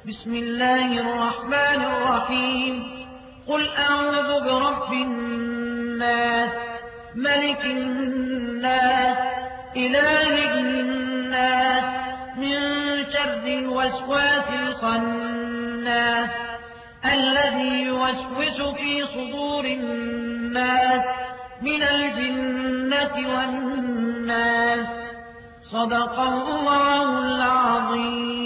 بسم الله الرحمن الرحيم قل أعوذ برب الناس ملك الناس إله الناس من شر الوسواس الخناس الذي يوسوس في صدور الناس من الجنة والناس صدق الله العظيم.